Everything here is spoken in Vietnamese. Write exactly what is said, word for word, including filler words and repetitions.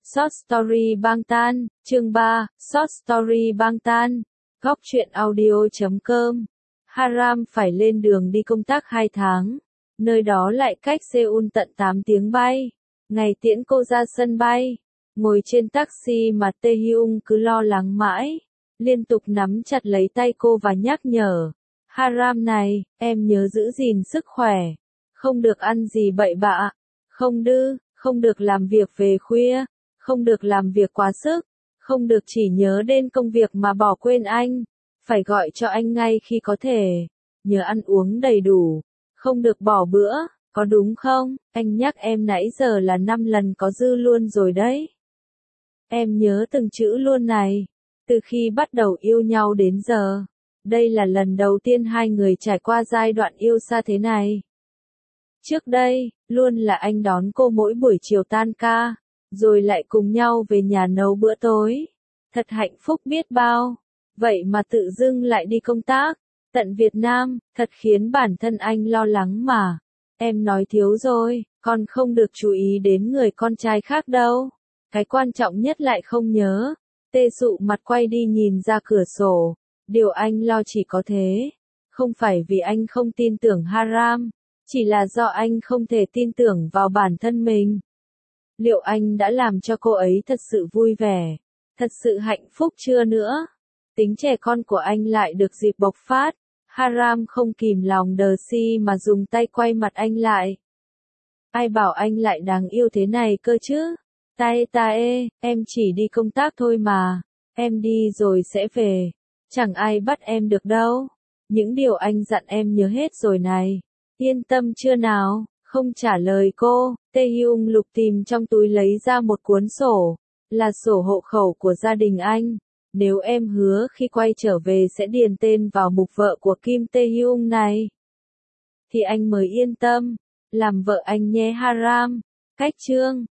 Short Story Bang Tan, chương ba, Short Story Bang Tan, góc truyện audio chấm com. Haram phải lên đường đi công tác hai tháng, nơi đó lại cách Seoul tận tám tiếng bay. Ngày tiễn cô ra sân bay, ngồi trên taxi mà Tae Hyung cứ lo lắng mãi, liên tục nắm chặt lấy tay cô và nhắc nhở. Haram này, em nhớ giữ gìn sức khỏe, không được ăn gì bậy bạ, không đư, không được làm việc về khuya, không được làm việc quá sức, không được chỉ nhớ đến công việc mà bỏ quên anh, phải gọi cho anh ngay khi có thể, nhớ ăn uống đầy đủ, không được bỏ bữa, có đúng không? Anh nhắc em nãy giờ là năm lần có dư luôn rồi đấy. Em nhớ từng chữ luôn này, từ khi bắt đầu yêu nhau đến giờ, đây là lần đầu tiên hai người trải qua giai đoạn yêu xa thế này. Trước đây, luôn là anh đón cô mỗi buổi chiều tan ca, rồi lại cùng nhau về nhà nấu bữa tối. Thật hạnh phúc biết bao. Vậy mà tự dưng lại đi công tác, tận Việt Nam, thật khiến bản thân anh lo lắng mà. Em nói thiếu rồi, con không được chú ý đến người con trai khác đâu. Cái quan trọng nhất lại không nhớ. Tê sụ mặt quay đi nhìn ra cửa sổ. Điều anh lo chỉ có thế. Không phải vì anh không tin tưởng Haram, chỉ là do anh không thể tin tưởng vào bản thân mình. Liệu anh đã làm cho cô ấy thật sự vui vẻ, thật sự hạnh phúc chưa nữa? Tính trẻ con của anh lại được dịp bộc phát. Haram không kìm lòng đờ si mà dùng tay quay mặt anh lại. Ai bảo anh lại đáng yêu thế này cơ chứ? Tae Tae, em chỉ đi công tác thôi mà. Em đi rồi sẽ về. Chẳng ai bắt em được đâu. Những điều anh dặn em nhớ hết rồi này. Yên tâm chưa nào? Không trả lời cô, Tae Hyung lục tìm trong túi lấy ra một cuốn sổ. Là sổ hộ khẩu của gia đình anh. Nếu em hứa khi quay trở về sẽ điền tên vào mục vợ của Kim Tae Hyung này, thì anh mới yên tâm. Làm vợ anh nhé Haram. Cách chương